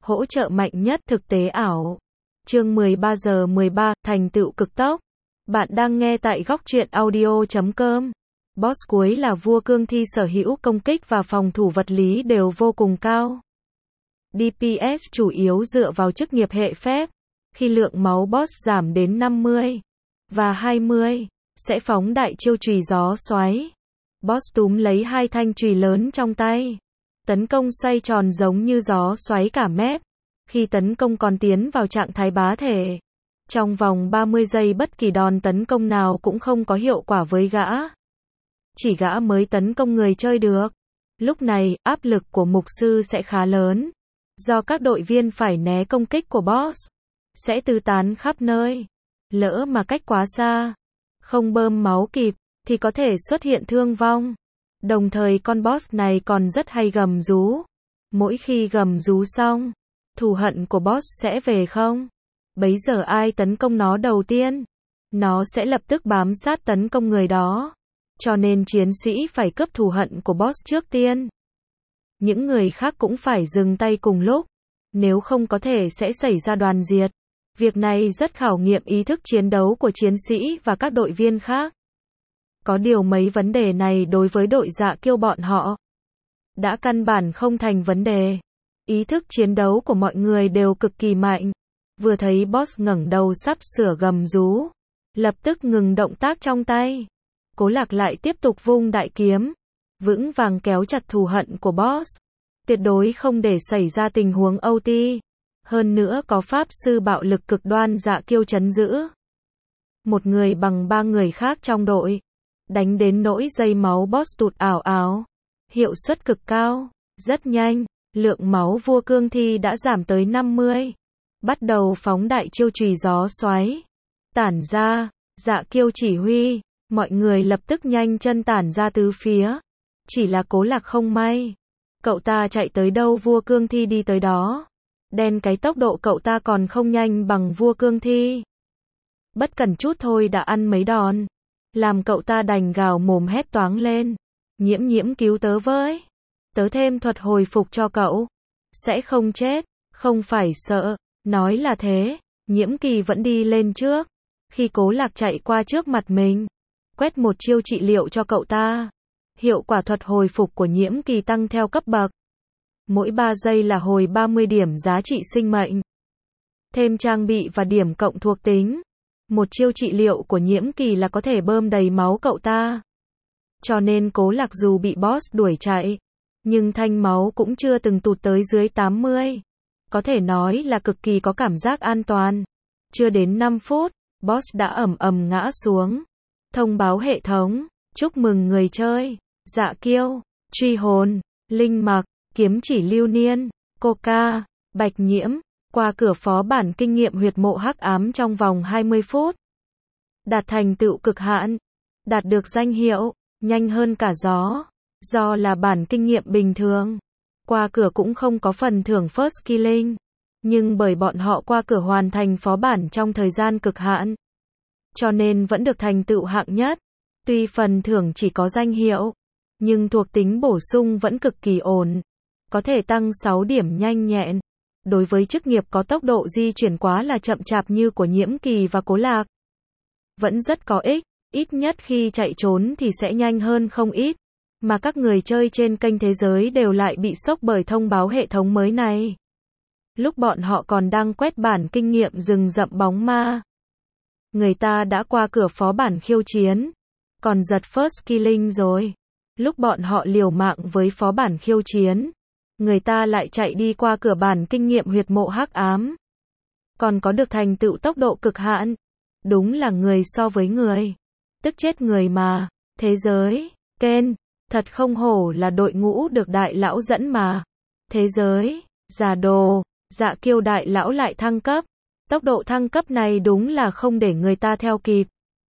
Hỗ trợ mạnh nhất thực tế ảo. Chương 13 giờ 13, thành tựu cực tốc. Bạn đang nghe tại góc truyện audio.com. Boss cuối là vua cương thi sở hữu công kích và phòng thủ vật lý đều vô cùng cao. DPS chủ yếu dựa vào chức nghiệp hệ phép. Khi lượng máu boss giảm đến 50 và 20, sẽ phóng đại chiêu chùy gió xoáy. Boss túm lấy hai thanh chùy lớn trong tay. Tấn công xoay tròn giống như gió xoáy cả mép. Khi tấn công còn tiến vào trạng thái bá thể. Trong vòng 30 giây bất kỳ đòn tấn công nào cũng không có hiệu quả với gã. Chỉ gã mới tấn công người chơi được. Lúc này, áp lực của mục sư sẽ khá lớn. Do các đội viên phải né công kích của boss. Sẽ tứ tán khắp nơi. Lỡ mà cách quá xa, không bơm máu kịp, thì có thể xuất hiện thương vong. Đồng thời con boss này còn rất hay gầm rú. Mỗi khi gầm rú xong, thù hận của boss sẽ về không? Bấy giờ ai tấn công nó đầu tiên, nó sẽ lập tức bám sát tấn công người đó. Cho nên chiến sĩ phải cướp thù hận của boss trước tiên. Những người khác cũng phải dừng tay cùng lúc. Nếu không có thể sẽ xảy ra đoàn diệt. Việc này rất khảo nghiệm ý thức chiến đấu của chiến sĩ và các đội viên khác. Có điều mấy vấn đề này đối với đội Dạ Kiêu bọn họ đã căn bản không thành vấn đề. Ý thức chiến đấu của mọi người đều cực kỳ mạnh. Vừa thấy boss ngẩng đầu sắp sửa gầm rú, lập tức ngừng động tác trong tay. Cố Lạc lại tiếp tục vung đại kiếm, vững vàng kéo chặt thù hận của boss. Tuyệt đối không để xảy ra tình huống OT. Hơn nữa có pháp sư bạo lực cực đoan Dạ Kiêu trấn giữ. Một người bằng ba người khác trong đội. Đánh đến nỗi dây máu boss tụt ảo ảo. Hiệu suất cực cao. Rất nhanh, lượng máu vua cương thi đã giảm tới 50. Bắt đầu phóng đại chiêu chùy gió xoáy. Tản ra, Dạ Kiêu chỉ huy. Mọi người lập tức nhanh chân tản ra tứ phía. Chỉ là Cố Lạc không may. Cậu ta chạy tới đâu vua cương thi đi tới đó. Đen cái tốc độ cậu ta còn không nhanh bằng vua cương thi. Bất cẩn chút thôi đã ăn mấy đòn. Làm cậu ta đành gào mồm hét toáng lên. Nhiễm cứu tớ với. Tớ thêm thuật hồi phục cho cậu. Sẽ không chết, không phải sợ. Nói là thế, Nhiễm Kỳ vẫn đi lên trước. Khi Cố Lạc chạy qua trước mặt mình, quét một chiêu trị liệu cho cậu ta. Hiệu quả thuật hồi phục của Nhiễm Kỳ tăng theo cấp bậc. Mỗi 3 giây là hồi 30 điểm giá trị sinh mệnh. Thêm trang bị và điểm cộng thuộc tính. Một chiêu trị liệu của Nhiễm Kỳ là có thể bơm đầy máu cậu ta. Cho nên Cố Lạc dù bị boss đuổi chạy, nhưng thanh máu cũng chưa từng tụt tới dưới 80. Có thể nói là cực kỳ có cảm giác an toàn. Chưa đến 5 phút, boss đã ầm ngã xuống. Thông báo hệ thống, chúc mừng người chơi, Dạ Kiêu, Truy Hồn, Linh Mặc, Kiếm Chỉ Lưu Niên, Coca, Bạch Nhiễm, qua cửa phó bản kinh nghiệm huyệt mộ hắc ám trong vòng 20 phút. Đạt thành tựu cực hạn, đạt được danh hiệu, nhanh hơn cả gió. Do là bản kinh nghiệm bình thường, qua cửa cũng không có phần thưởng first killing. Nhưng bởi bọn họ qua cửa hoàn thành phó bản trong thời gian cực hạn, cho nên vẫn được thành tựu hạng nhất. Tuy phần thưởng chỉ có danh hiệu, nhưng thuộc tính bổ sung vẫn cực kỳ ổn. Có thể tăng 6 điểm nhanh nhẹn. Đối với chức nghiệp có tốc độ di chuyển quá là chậm chạp như của Nhiễm Kỳ và Cố Lạc, vẫn rất có ích. Ít nhất khi chạy trốn thì sẽ nhanh hơn không ít. Mà các người chơi trên kênh thế giới đều lại bị sốc bởi thông báo hệ thống mới này. Lúc bọn họ còn đang quét bản kinh nghiệm rừng rậm bóng ma, người ta đã qua cửa phó bản khiêu chiến, còn giật first killing rồi. Lúc bọn họ liều mạng với phó bản khiêu chiến, người ta lại chạy đi qua cửa bản kinh nghiệm huyệt mộ hắc ám, còn có được thành tựu tốc độ cực hạn. Đúng là người so với người, tức chết người mà. Thế giới, Ken, thật không hổ là đội ngũ được đại lão dẫn mà. Thế giới, Giả Đồ, Dạ Kiêu đại lão lại thăng cấp. Tốc độ thăng cấp này đúng là không để người ta theo kịp.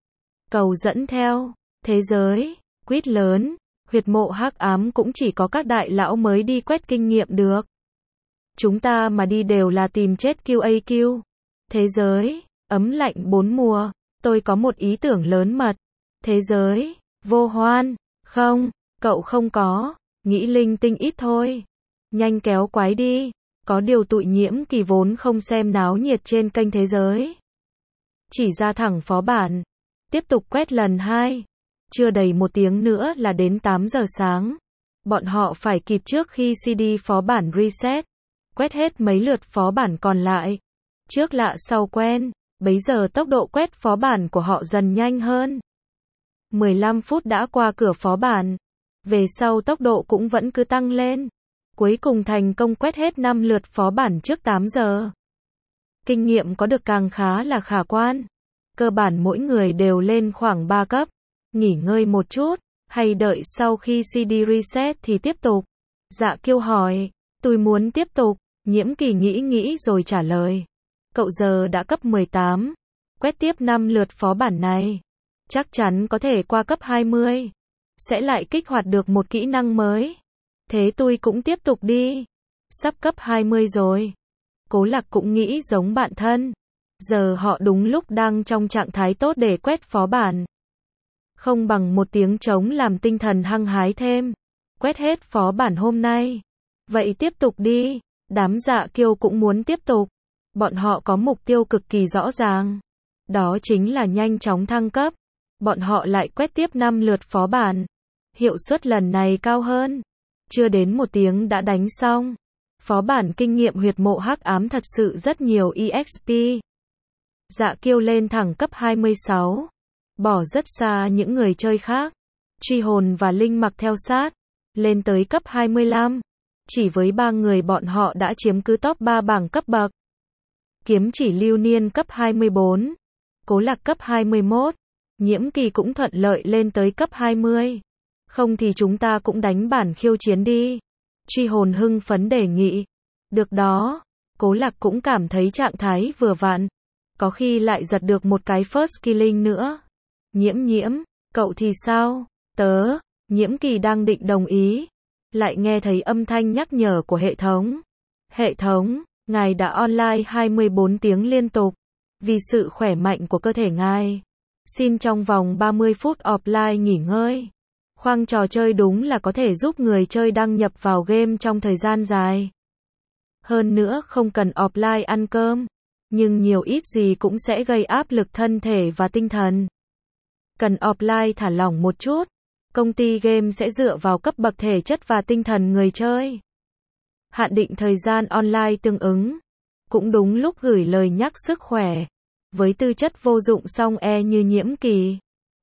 Cầu dẫn theo, thế giới, quýt lớn, huyệt mộ hắc ám cũng chỉ có các đại lão mới đi quét kinh nghiệm được. Chúng ta mà đi đều là tìm chết QAQ. Thế giới, ấm lạnh 4 mùa, tôi có một ý tưởng lớn mật. Thế giới, vô hoan, không, cậu không có, nghĩ linh tinh ít thôi. Nhanh kéo quái đi, Có điều tụi Nhiễm Kỳ vốn không xem náo nhiệt trên kênh thế giới. Chỉ ra thẳng phó bản. Tiếp tục quét lần 2. Chưa đầy 1 tiếng nữa là đến 8 giờ sáng. Bọn họ phải kịp trước khi CD phó bản reset. Quét hết mấy lượt phó bản còn lại. Trước lạ sau quen, bấy giờ tốc độ quét phó bản của họ dần nhanh hơn. 15 phút đã qua cửa phó bản. Về sau tốc độ cũng vẫn cứ tăng lên. Cuối cùng thành công quét hết 5 lượt phó bản trước 8 giờ. Kinh nghiệm có được càng khá là khả quan. Cơ bản mỗi người đều lên khoảng 3 cấp. Nghỉ ngơi một chút, hay đợi sau khi CD reset thì tiếp tục? Dạ Kiêu hỏi. Tôi muốn tiếp tục. Nhiễm Kỳ nghĩ rồi trả lời. Cậu giờ đã cấp 18. Quét tiếp 5 lượt phó bản này. Chắc chắn có thể qua cấp 20. Sẽ lại kích hoạt được một kỹ năng mới. Thế tôi cũng tiếp tục đi. Sắp cấp 20 rồi. Cố Lạc cũng nghĩ giống bạn thân. Giờ họ đúng lúc đang trong trạng thái tốt để quét phó bản. Không bằng một tiếng trống làm tinh thần hăng hái thêm. Quét hết phó bản hôm nay. Vậy tiếp tục đi. Đám Dạ Kiêu cũng muốn tiếp tục. Bọn họ có mục tiêu cực kỳ rõ ràng. Đó chính là nhanh chóng thăng cấp. Bọn họ lại quét tiếp 5 lượt phó bản. Hiệu suất lần này cao hơn. Chưa đến 1 tiếng đã đánh xong. Phó bản kinh nghiệm huyệt mộ hắc ám thật sự rất nhiều EXP. Dạ Kiêu lên thẳng cấp 26. Bỏ rất xa những người chơi khác. Truy hồn và linh mặc theo sát. Lên tới cấp 25. Chỉ với 3 người bọn họ đã chiếm cứ top 3 bảng cấp bậc. Kiếm chỉ lưu niên cấp 24. Cố Lạc cấp 21. Nhiễm Kỳ cũng thuận lợi lên tới cấp 20. Không thì chúng ta cũng đánh bản khiêu chiến đi. Truy hồn hưng phấn đề nghị. Được đó. Cố Lạc cũng cảm thấy trạng thái vừa vặn. Có khi lại giật được một cái first killing nữa. Nhiễm, cậu thì sao? Tớ. Nhiễm Kỳ đang định đồng ý. Lại nghe thấy âm thanh nhắc nhở của hệ thống. Hệ thống, ngài đã online 24 tiếng liên tục. Vì sự khỏe mạnh của cơ thể ngài. Xin trong vòng 30 phút offline nghỉ ngơi. Khoang trò chơi đúng là có thể giúp người chơi đăng nhập vào game trong thời gian dài. Hơn nữa không cần offline ăn cơm. Nhưng nhiều ít gì cũng sẽ gây áp lực thân thể và tinh thần. Cần offline thả lỏng một chút. Công ty game sẽ dựa vào cấp bậc thể chất và tinh thần người chơi. Hạn định thời gian online tương ứng. Cũng đúng lúc gửi lời nhắc sức khỏe. Với tư chất vô dụng song như Nhiễm Kỳ.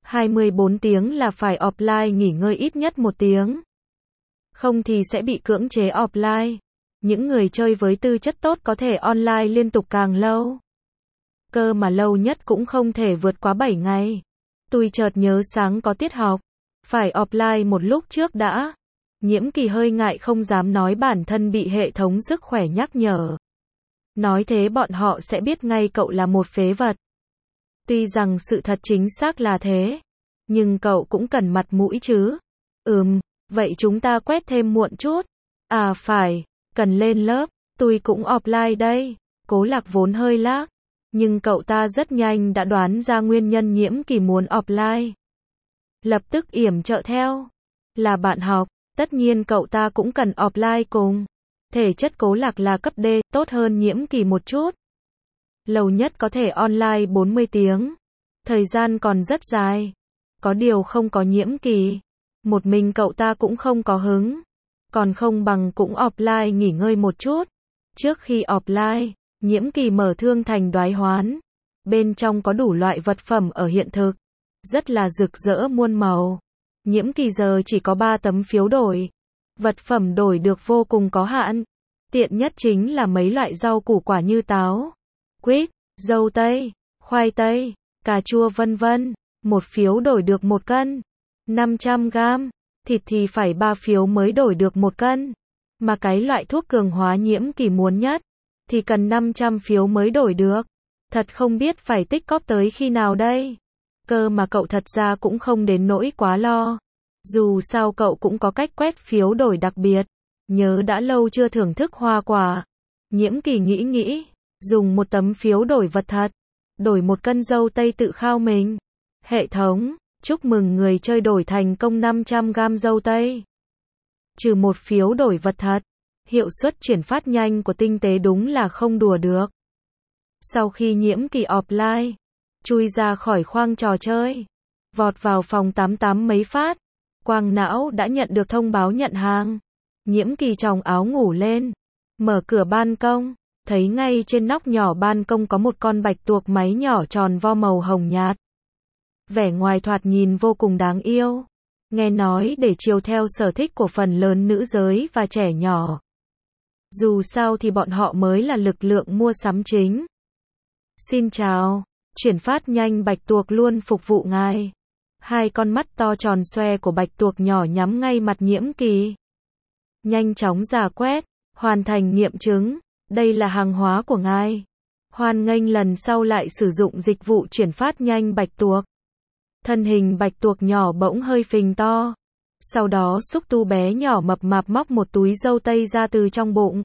24 tiếng là phải offline nghỉ ngơi ít nhất 1 tiếng. Không thì sẽ bị cưỡng chế offline. Những người chơi với tư chất tốt có thể online liên tục càng lâu. Cơ mà lâu nhất cũng không thể vượt quá 7 ngày. Tôi chợt nhớ sáng có tiết học. Phải offline một lúc trước đã. Nhiễm Kỳ hơi ngại không dám nói bản thân bị hệ thống sức khỏe nhắc nhở. Nói thế bọn họ sẽ biết ngay cậu là một phế vật. Tuy rằng sự thật chính xác là thế. Nhưng cậu cũng cần mặt mũi chứ. Vậy chúng ta quét thêm muộn chút. À phải, cần lên lớp. Tôi cũng offline đây. Cố Lạc vốn hơi lag. Nhưng cậu ta rất nhanh đã đoán ra nguyên nhân Nhiễm Kỳ muốn offline. Lập tức yểm trợ theo. Là bạn học, tất nhiên cậu ta cũng cần offline cùng. Thể chất Cố Lạc là cấp D, tốt hơn Nhiễm Kỳ một chút. Lâu nhất có thể online 40 tiếng. Thời gian còn rất dài. Có điều không có Nhiễm Kỳ. Một mình cậu ta cũng không có hứng. Còn không bằng cũng offline nghỉ ngơi một chút. Trước khi offline, Nhiễm Kỳ mở thương thành đoái hoán. Bên trong có đủ loại vật phẩm ở hiện thực. Rất là rực rỡ muôn màu. Nhiễm Kỳ giờ chỉ có 3 tấm phiếu đổi. Vật phẩm đổi được vô cùng có hạn. Tiện nhất chính là mấy loại rau củ quả như táo, quýt, dâu tây, khoai tây, cà chua vân vân. 1 phiếu đổi được 1 cân. 500 gram. Thịt thì phải 3 phiếu mới đổi được 1 cân. Mà cái loại thuốc cường hóa Nhiễm Kỳ muốn nhất thì cần 500 phiếu mới đổi được. Thật không biết phải tích cóp tới khi nào đây. Cơ mà cậu thật ra cũng không đến nỗi quá lo. Dù sao cậu cũng có cách quét phiếu đổi đặc biệt. Nhớ đã lâu chưa thưởng thức hoa quả. Nhiễm Kỳ nghĩ. Dùng 1 tấm phiếu đổi vật thật. Đổi 1 cân dâu tây tự khao mình. Hệ thống, chúc mừng người chơi đổi thành công 500 gram dâu tây. Trừ 1 phiếu đổi vật thật. Hiệu suất chuyển phát nhanh của tinh tế đúng là không đùa được. Sau khi Nhiễm Kỳ offline, chui ra khỏi khoang trò chơi, vọt vào phòng 88 mấy phát, quang não đã nhận được thông báo nhận hàng. Nhiễm Kỳ chòng áo ngủ lên, mở cửa ban công, thấy ngay trên nóc nhỏ ban công có một con bạch tuộc máy nhỏ tròn vo màu hồng nhạt. Vẻ ngoài thoạt nhìn vô cùng đáng yêu. Nghe nói để chiều theo sở thích của phần lớn nữ giới và trẻ nhỏ. Dù sao thì bọn họ mới là lực lượng mua sắm chính. Xin chào, chuyển phát nhanh bạch tuộc luôn phục vụ ngài. Hai con mắt to tròn xoe của bạch tuộc nhỏ nhắm ngay mặt Nhiễm Kỳ. Nhanh chóng rà quét, hoàn thành nghiệm chứng, đây là hàng hóa của ngài. Hoan nghênh lần sau lại sử dụng dịch vụ chuyển phát nhanh bạch tuộc. Thân hình bạch tuộc nhỏ bỗng hơi phình to. Sau đó xúc tu bé nhỏ mập mạp móc một túi dâu tây ra từ trong bụng.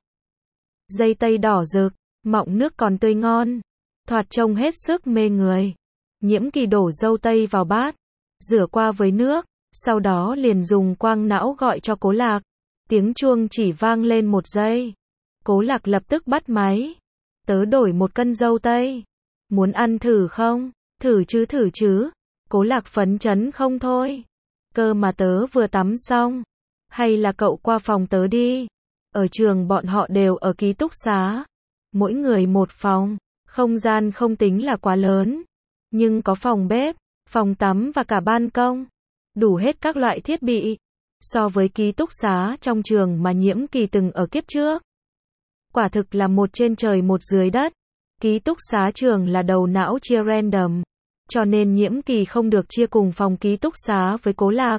Dây tây đỏ rực, mọng nước còn tươi ngon. Thoạt trông hết sức mê người. Nhiễm Kỳ đổ dâu tây vào bát, rửa qua với nước, sau đó liền dùng quang não gọi cho Cố Lạc. Tiếng chuông chỉ vang lên 1 giây. Cố Lạc lập tức bắt máy. Tớ đổi 1 cân dâu tây. Muốn ăn thử không? Thử chứ. Cố Lạc phấn chấn không thôi. Cơ mà tớ vừa tắm xong. Hay là cậu qua phòng tớ đi. Ở trường bọn họ đều ở ký túc xá. Mỗi người 1 phòng. Không gian không tính là quá lớn. Nhưng có phòng bếp, phòng tắm và cả ban công. Đủ hết các loại thiết bị. So với ký túc xá trong trường mà Nhiễm Kỳ từng ở kiếp trước. Quả thực là 1 trên trời 1 dưới đất. Ký túc xá trường là đầu não chia random. Cho nên Nhiễm Kỳ không được chia cùng phòng ký túc xá với Cố Lạc.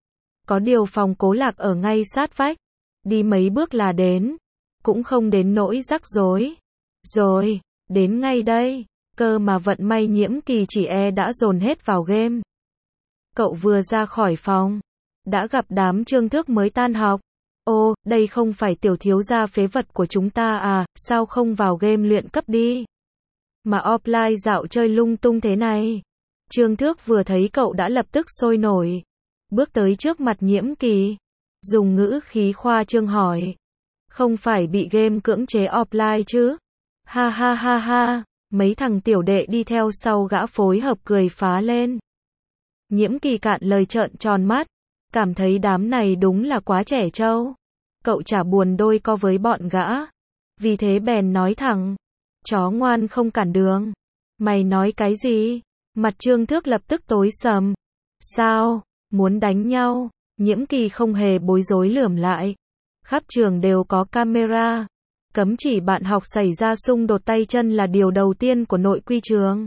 Có điều phòng Cố Lạc ở ngay sát vách. Đi mấy bước là đến. Cũng không đến nỗi rắc rối. Rồi, đến ngay đây. Cơ mà vận may Nhiễm Kỳ chỉ đã dồn hết vào game. Cậu vừa ra khỏi phòng, đã gặp đám Trương Thước mới tan học. Ô, đây không phải tiểu thiếu gia phế vật của chúng ta à, sao không vào game luyện cấp đi? Mà offline dạo chơi lung tung thế này. Trương Thước vừa thấy cậu đã lập tức sôi nổi. Bước tới trước mặt Nhiễm Kỳ. Dùng ngữ khí khoa trương hỏi. Không phải bị game cưỡng chế offline chứ? Ha ha ha ha. Mấy thằng tiểu đệ đi theo sau gã phối hợp cười phá lên. Nhiễm Kỳ cạn lời trợn tròn mắt. Cảm thấy đám này đúng là quá trẻ trâu. Cậu chả buồn đôi co với bọn gã. Vì thế bèn nói thẳng. Chó ngoan không cản đường. Mày nói cái gì? Mặt Trương Thước lập tức tối sầm. Sao? Muốn đánh nhau? Nhiễm Kỳ không hề bối rối lườm lại. Khắp trường đều có camera. Cấm chỉ bạn học xảy ra xung đột tay chân là điều đầu tiên của nội quy trường.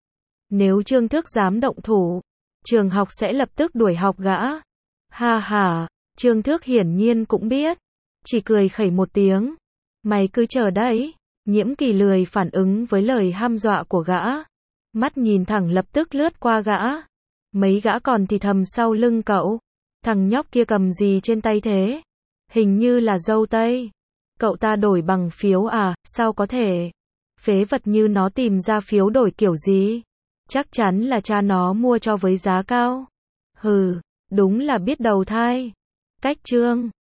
Nếu Trương Thước dám động thủ, trường học sẽ lập tức đuổi học gã. Ha ha, Trương Thước hiển nhiên cũng biết. Chỉ cười khẩy một tiếng. Mày cứ chờ đấy. Nhiễm Kỳ lười phản ứng với lời hăm dọa của gã. Mắt nhìn thẳng lập tức lướt qua gã. Mấy gã còn thì thầm sau lưng cậu. Thằng nhóc kia cầm gì trên tay thế? Hình như là dâu tây. Cậu ta đổi bằng phiếu à, sao có thể? Phế vật như nó tìm ra phiếu đổi kiểu gì? Chắc chắn là cha nó mua cho với giá cao. Hừ, đúng là biết đầu thai. Cách chương